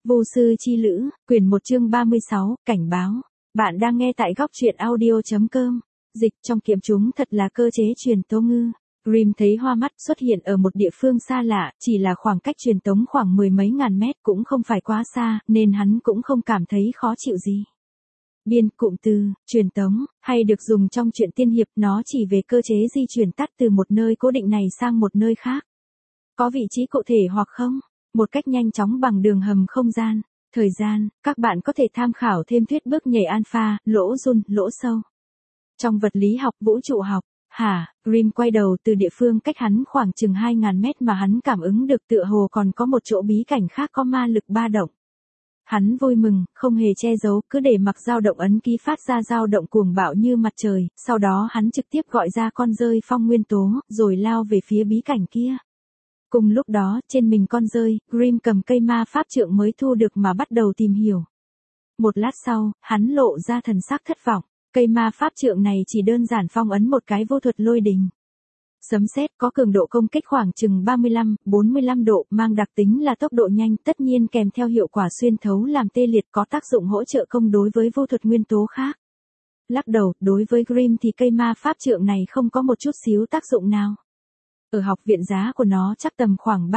Vô sư chi lữ, quyển 1 chương 36, cảnh báo. Bạn đang nghe tại góc truyện audio.com. Dịch trong kiếm chúng thật là cơ chế truyền tống ngư. Grimm thấy hoa mắt xuất hiện ở một địa phương xa lạ, chỉ là khoảng cách truyền tống khoảng mười mấy ngàn mét cũng không phải quá xa, nên hắn cũng không cảm thấy khó chịu gì. Biên cụm từ, truyền tống, hay được dùng trong truyện tiên hiệp, nó chỉ về cơ chế di chuyển tắt từ một nơi cố định này sang một nơi khác. Có vị trí cụ thể hoặc không? Một cách nhanh chóng bằng đường hầm không gian. Thời gian, các bạn có thể tham khảo thêm thuyết bước nhảy alpha, lỗ run, lỗ sâu. Trong vật lý học, vũ trụ học, Grimm quay đầu từ địa phương cách hắn khoảng chừng 2.000 mét mà hắn cảm ứng được tựa hồ còn có một chỗ bí cảnh khác có ma lực ba động. Hắn vui mừng, không hề che giấu, cứ để mặc dao động ấn ký phát ra dao động cuồng bạo như mặt trời, sau đó hắn trực tiếp gọi ra con dơi phong nguyên tố, rồi lao về phía bí cảnh kia. Cùng lúc đó, trên mình con dơi, Grimm cầm cây ma pháp trượng mới thu được mà bắt đầu tìm hiểu. Một lát sau, hắn lộ ra thần sắc thất vọng. Cây ma pháp trượng này chỉ đơn giản phong ấn một cái vô thuật lôi đình. Sấm sét có cường độ công kích khoảng chừng 35-45 độ, mang đặc tính là tốc độ nhanh, tất nhiên kèm theo hiệu quả xuyên thấu làm tê liệt, có tác dụng hỗ trợ công đối với vô thuật nguyên tố khác. Lắc đầu, đối với Grimm thì cây ma pháp trượng này không có một chút xíu tác dụng nào. Ở học viện giá của nó chắc tầm khoảng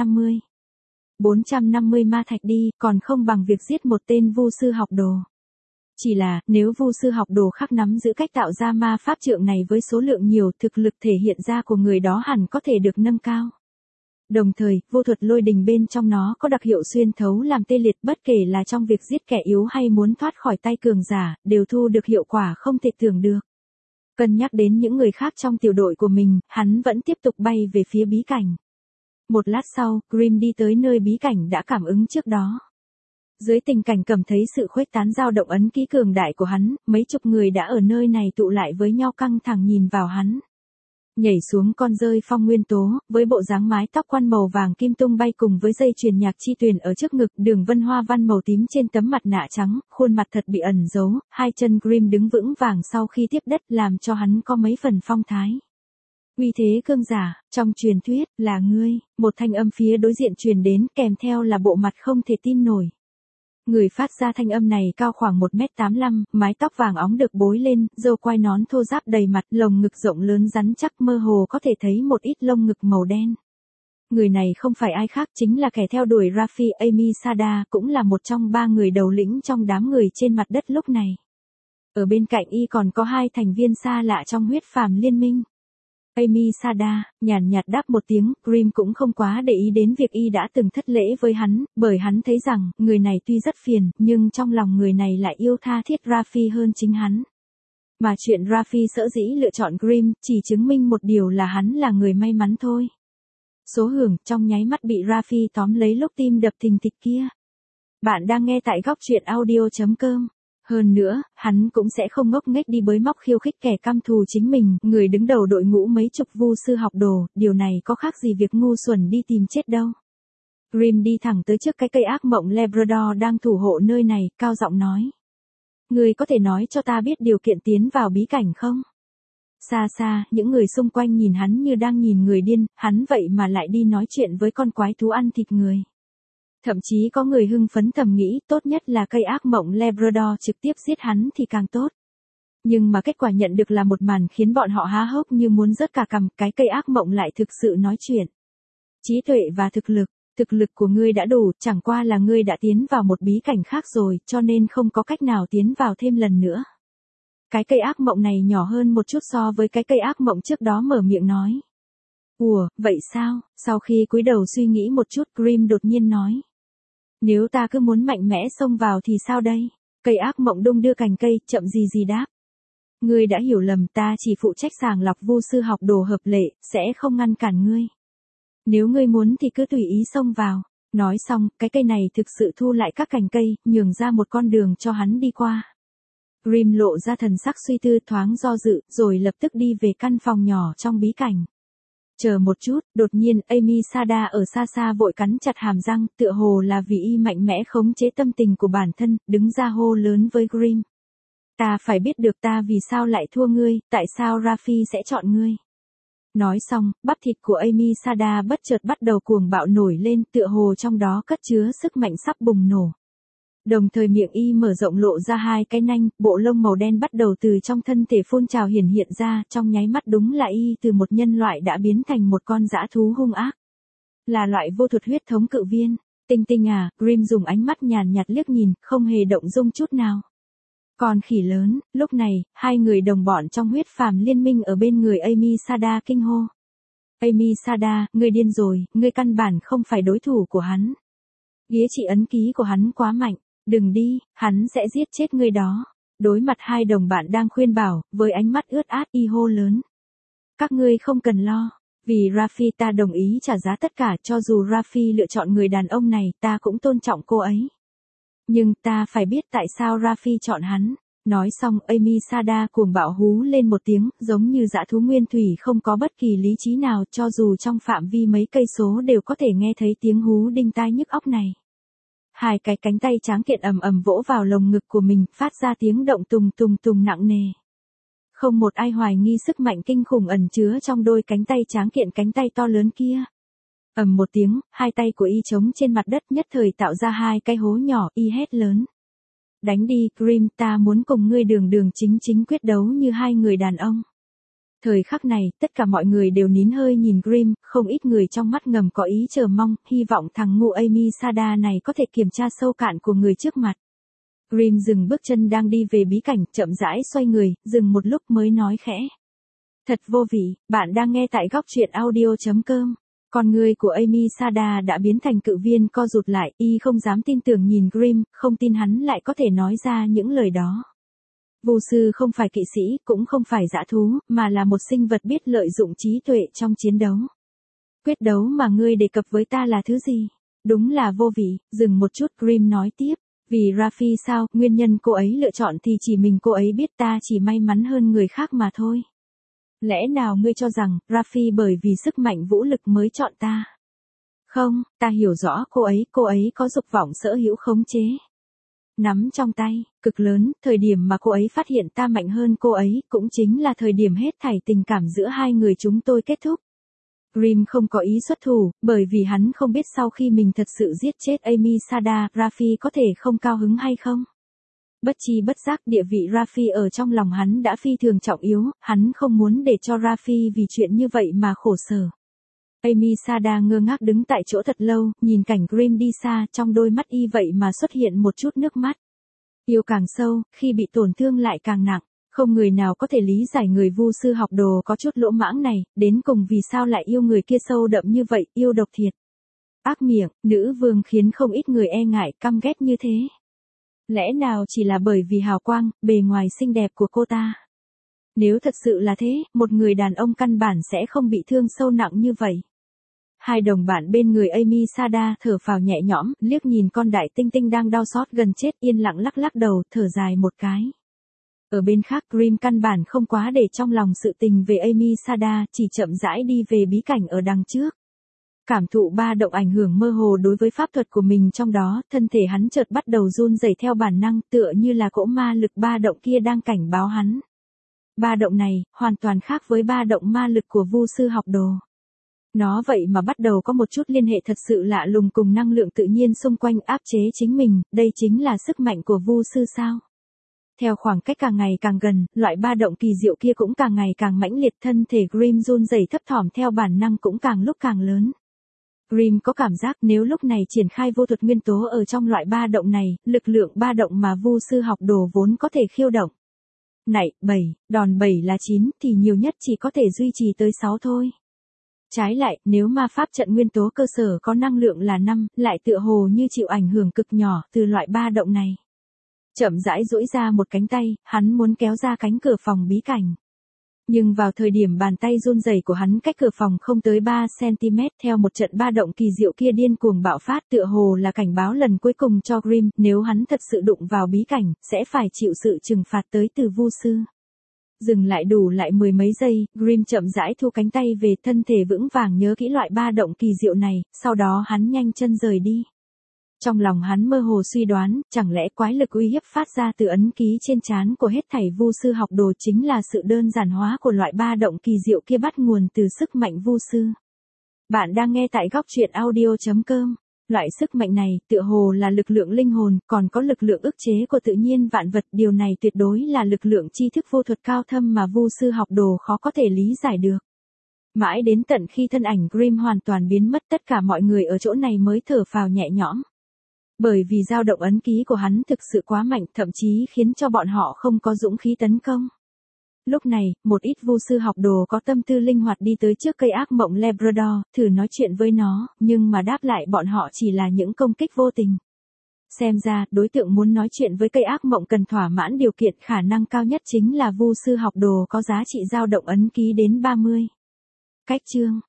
450 ma thạch đi, còn không bằng việc giết một tên vu sư học đồ. Chỉ là, nếu vu sư học đồ khác nắm giữ cách tạo ra ma pháp trượng này với số lượng nhiều, thực lực thể hiện ra của người đó hẳn có thể được nâng cao. Đồng thời, vô thuật lôi đình bên trong nó có đặc hiệu xuyên thấu làm tê liệt, bất kể là trong việc giết kẻ yếu hay muốn thoát khỏi tay cường giả, đều thu được hiệu quả không thể tưởng được. Cân nhắc đến những người khác trong tiểu đội của mình, hắn vẫn tiếp tục bay về phía bí cảnh. Một lát sau, Grimm đi tới nơi bí cảnh đã cảm ứng trước đó. Dưới tình cảnh cầm thấy sự khuếch tán dao động ấn ký cường đại của hắn, mấy chục người đã ở nơi này tụ lại với nhau căng thẳng nhìn vào hắn. Nhảy xuống con dơi phong nguyên tố, với bộ dáng mái tóc quăn màu vàng kim tung bay cùng với dây chuyền nhạc chi tuyền ở trước ngực, đường vân hoa văn màu tím trên tấm mặt nạ trắng, khuôn mặt thật bị ẩn giấu, hai chân Grimm đứng vững vàng sau khi tiếp đất làm cho hắn có mấy phần phong thái. Uy thế cương giả, trong truyền thuyết, là ngươi, một thanh âm phía đối diện truyền đến kèm theo là bộ mặt không thể tin nổi. Người phát ra thanh âm này cao khoảng 1m85, mái tóc vàng óng được bối lên, râu quai nón thô ráp đầy mặt, lồng ngực rộng lớn rắn chắc, mơ hồ có thể thấy một ít lông ngực màu đen. Người này không phải ai khác, chính là kẻ theo đuổi Raffi Amy Sada, cũng là một trong 3 người đầu lĩnh trong đám người trên mặt đất lúc này. Ở bên cạnh y còn có 2 thành viên xa lạ trong huyết phàm liên minh. Amy Sada, nhàn nhạt đáp một tiếng, Grimm cũng không quá để ý đến việc y đã từng thất lễ với hắn, bởi hắn thấy rằng, người này tuy rất phiền, nhưng trong lòng người này lại yêu tha thiết Raffi hơn chính hắn. Mà chuyện Raffi sở dĩ lựa chọn Grimm, chỉ chứng minh một điều là hắn là người may mắn thôi. Số hưởng trong nháy mắt bị Raffi tóm lấy lúc tim đập thình thịch kia. Bạn đang nghe tại góc truyện audio.com. Hơn nữa, hắn cũng sẽ không ngốc nghếch đi bới móc khiêu khích kẻ căm thù chính mình, người đứng đầu đội ngũ mấy chục vu sư học đồ, điều này có khác gì việc ngu xuẩn đi tìm chết đâu. Grimm đi thẳng tới trước cái cây ác mộng Labrador đang thủ hộ nơi này, cao giọng nói. Người có thể nói cho ta biết điều kiện tiến vào bí cảnh không? Xa xa, những người xung quanh nhìn hắn như đang nhìn người điên, hắn vậy mà lại đi nói chuyện với con quái thú ăn thịt người. Thậm chí có người hưng phấn thầm nghĩ tốt nhất là cây ác mộng Labrador trực tiếp giết hắn thì càng tốt. Nhưng mà kết quả nhận được là một màn khiến bọn họ há hốc như muốn rớt cả cằm, cái cây ác mộng lại thực sự nói chuyện. Trí tuệ và thực lực của ngươi đã đủ, chẳng qua là ngươi đã tiến vào một bí cảnh khác rồi, cho nên không có cách nào tiến vào thêm lần nữa. Cái cây ác mộng này nhỏ hơn một chút so với cái cây ác mộng trước đó mở miệng nói. Ủa, vậy sao? Sau khi cúi đầu suy nghĩ một chút, Grimm đột nhiên nói. Nếu ta cứ muốn mạnh mẽ xông vào thì sao đây? Cây ác mộng đung đưa cành cây, chậm gì đáp. Ngươi đã hiểu lầm, ta chỉ phụ trách sàng lọc vu sư học đồ hợp lệ, sẽ không ngăn cản ngươi. Nếu ngươi muốn thì cứ tùy ý xông vào. Nói xong, cái cây này thực sự thu lại các cành cây, nhường ra một con đường cho hắn đi qua. Grimm lộ ra thần sắc suy tư thoáng do dự, rồi lập tức đi về căn phòng nhỏ trong bí cảnh. Chờ một chút, đột nhiên Amy Sada ở xa xa vội cắn chặt hàm răng, tựa hồ là vì y mạnh mẽ khống chế tâm tình của bản thân, đứng ra hô lớn với Grimm. Ta phải biết được ta vì sao lại thua ngươi, tại sao Raffi sẽ chọn ngươi. Nói xong, bắp thịt của Amy Sada bất chợt bắt đầu cuồng bạo nổi lên, tựa hồ trong đó cất chứa sức mạnh sắp bùng nổ. Đồng thời miệng y mở rộng lộ ra hai cái nanh, bộ lông màu đen bắt đầu từ trong thân thể phun trào hiển hiện ra, trong nháy mắt đúng là y từ một nhân loại đã biến thành một con dã thú hung ác. Là loại vô thuật huyết thống cự viên. Tinh Tinh à, Grimm dùng ánh mắt nhàn nhạt liếc nhìn, không hề động dung chút nào. Còn khỉ lớn, lúc này, hai người đồng bọn trong huyết phàm liên minh ở bên người Amy Sada kinh hô. Amy Sada, ngươi điên rồi, ngươi căn bản không phải đối thủ của hắn. Ghế trị ấn ký của hắn quá mạnh, đừng đi, hắn sẽ giết chết ngươi đó. Đối mặt hai đồng bạn đang khuyên bảo, với ánh mắt ướt át y hô lớn. Các ngươi không cần lo, vì Rafi ta đồng ý trả giá tất cả, cho dù Rafi lựa chọn người đàn ông này, ta cũng tôn trọng cô ấy. Nhưng ta phải biết tại sao Rafi chọn hắn. Nói xong Amy Sada cuồng bạo hú lên một tiếng, giống như dã thú nguyên thủy không có bất kỳ lý trí nào, cho dù trong phạm vi mấy cây số đều có thể nghe thấy tiếng hú đinh tai nhức óc này. Hai cái cánh tay tráng kiện ầm ầm vỗ vào lồng ngực của mình, phát ra tiếng động tùng tùng tùng nặng nề. Không một ai hoài nghi sức mạnh kinh khủng ẩn chứa trong đôi cánh tay tráng kiện, cánh tay to lớn kia. Ầm một tiếng, hai tay của y trống trên mặt đất, nhất thời tạo ra hai cái hố nhỏ, y hét lớn. Đánh đi, Grimm, ta muốn cùng ngươi đường đường chính chính quyết đấu như hai người đàn ông. Thời khắc này, tất cả mọi người đều nín hơi nhìn Grimm, không ít người trong mắt ngầm có ý chờ mong, hy vọng thằng ngu Amy Sada này có thể kiểm tra sâu cạn của người trước mặt. Grimm dừng bước chân đang đi về bí cảnh, chậm rãi xoay người, dừng một lúc mới nói khẽ. Thật vô vị, bạn đang nghe tại góc truyện audio.com. Con người của Amy Sada đã biến thành cự viên co rụt lại, y không dám tin tưởng nhìn Grimm, không tin hắn lại có thể nói ra những lời đó. Vu sư không phải kỵ sĩ, cũng không phải dã thú, mà là một sinh vật biết lợi dụng trí tuệ trong chiến đấu. Quyết đấu mà ngươi đề cập với ta là thứ gì? Đúng là vô vị, dừng một chút Grimm nói tiếp. Vì Rafi sao, nguyên nhân cô ấy lựa chọn thì chỉ mình cô ấy biết, ta chỉ may mắn hơn người khác mà thôi. Lẽ nào ngươi cho rằng, Rafi bởi vì sức mạnh vũ lực mới chọn ta? Không, ta hiểu rõ cô ấy có dục vọng sở hữu khống chế. Nắm trong tay, cực lớn, thời điểm mà cô ấy phát hiện ta mạnh hơn cô ấy, cũng chính là thời điểm hết thảy tình cảm giữa hai người chúng tôi kết thúc. Grimm không có ý xuất thủ, bởi vì hắn không biết sau khi mình thật sự giết chết Amy Sada, Rafi có thể không cao hứng hay không. Bất chi bất giác địa vị Rafi ở trong lòng hắn đã phi thường trọng yếu, hắn không muốn để cho Rafi vì chuyện như vậy mà khổ sở. Amy Sada ngơ ngác đứng tại chỗ thật lâu, nhìn cảnh Grimm đi xa, trong đôi mắt y vậy mà xuất hiện một chút nước mắt. Yêu càng sâu, khi bị tổn thương lại càng nặng, không người nào có thể lý giải người vu sư học đồ có chút lỗ mãng này, đến cùng vì sao lại yêu người kia sâu đậm như vậy, yêu độc thiệt. Ác miệng, nữ vương khiến không ít người e ngại, căm ghét như thế. Lẽ nào chỉ là bởi vì hào quang, bề ngoài xinh đẹp của cô ta? Nếu thật sự là thế, một người đàn ông căn bản sẽ không bị thương sâu nặng như vậy. Hai đồng bạn bên người Amy Sada thở phào nhẹ nhõm, liếc nhìn con đại tinh tinh đang đau xót gần chết, yên lặng lắc lắc đầu, thở dài một cái. Ở bên khác Grimm căn bản không quá để trong lòng sự tình về Amy Sada, chỉ chậm rãi đi về bí cảnh ở đằng trước. Cảm thụ ba động ảnh hưởng mơ hồ đối với pháp thuật của mình trong đó, thân thể hắn chợt bắt đầu run rẩy theo bản năng, tựa như là cỗ ma lực ba động kia đang cảnh báo hắn. Ba động này, hoàn toàn khác với ba động ma lực của vu sư học đồ. Nó vậy mà bắt đầu có một chút liên hệ thật sự lạ lùng cùng năng lượng tự nhiên xung quanh áp chế chính mình, đây chính là sức mạnh của vu sư sao? Theo khoảng cách càng ngày càng gần, loại ba động kỳ diệu kia cũng càng ngày càng mãnh liệt, thân thể Grimm run rẩy thấp thỏm theo bản năng cũng càng lúc càng lớn. Grimm có cảm giác nếu lúc này triển khai vô thuật nguyên tố ở trong loại ba động này, lực lượng ba động mà vu sư học đồ vốn có thể khiêu động. Nảy, 7, đòn 7 là 9 thì nhiều nhất chỉ có thể duy trì tới 6 thôi. Trái lại, nếu ma pháp trận nguyên tố cơ sở có năng lượng là 5, lại tựa hồ như chịu ảnh hưởng cực nhỏ từ loại ba động này. Chậm rãi duỗi ra một cánh tay, hắn muốn kéo ra cánh cửa phòng bí cảnh. Nhưng vào thời điểm bàn tay run rẩy của hắn cách cửa phòng không tới 3 cm, theo một trận ba động kỳ diệu kia điên cuồng bạo phát, tựa hồ là cảnh báo lần cuối cùng cho Grimm, nếu hắn thật sự đụng vào bí cảnh, sẽ phải chịu sự trừng phạt tới từ vu sư. Dừng lại đủ lại mười mấy giây, Grimm chậm rãi thu cánh tay về, thân thể vững vàng nhớ kỹ loại ba động kỳ diệu này, sau đó hắn nhanh chân rời đi. Trong lòng hắn mơ hồ suy đoán, chẳng lẽ quái lực uy hiếp phát ra từ ấn ký trên trán của hết thảy vu sư học đồ chính là sự đơn giản hóa của loại ba động kỳ diệu kia bắt nguồn từ sức mạnh vu sư. Bạn đang nghe tại góc truyện audio.com. Loại sức mạnh này tựa hồ là lực lượng linh hồn, còn có lực lượng ức chế của tự nhiên vạn vật, điều này tuyệt đối là lực lượng tri thức vô thuật cao thâm mà vu sư học đồ khó có thể lý giải được. Mãi đến tận khi thân ảnh Grimm hoàn toàn biến mất, tất cả mọi người ở chỗ này mới thở phào nhẹ nhõm. Bởi vì dao động ấn ký của hắn thực sự quá mạnh, thậm chí khiến cho bọn họ không có dũng khí tấn công. Lúc này, một ít vu sư học đồ có tâm tư linh hoạt đi tới trước cây ác mộng Labrador, thử nói chuyện với nó, nhưng mà đáp lại bọn họ chỉ là những công kích vô tình. Xem ra, đối tượng muốn nói chuyện với cây ác mộng cần thỏa mãn điều kiện khả năng cao nhất chính là vu sư học đồ có giá trị dao động ấn ký đến 30. Cách chương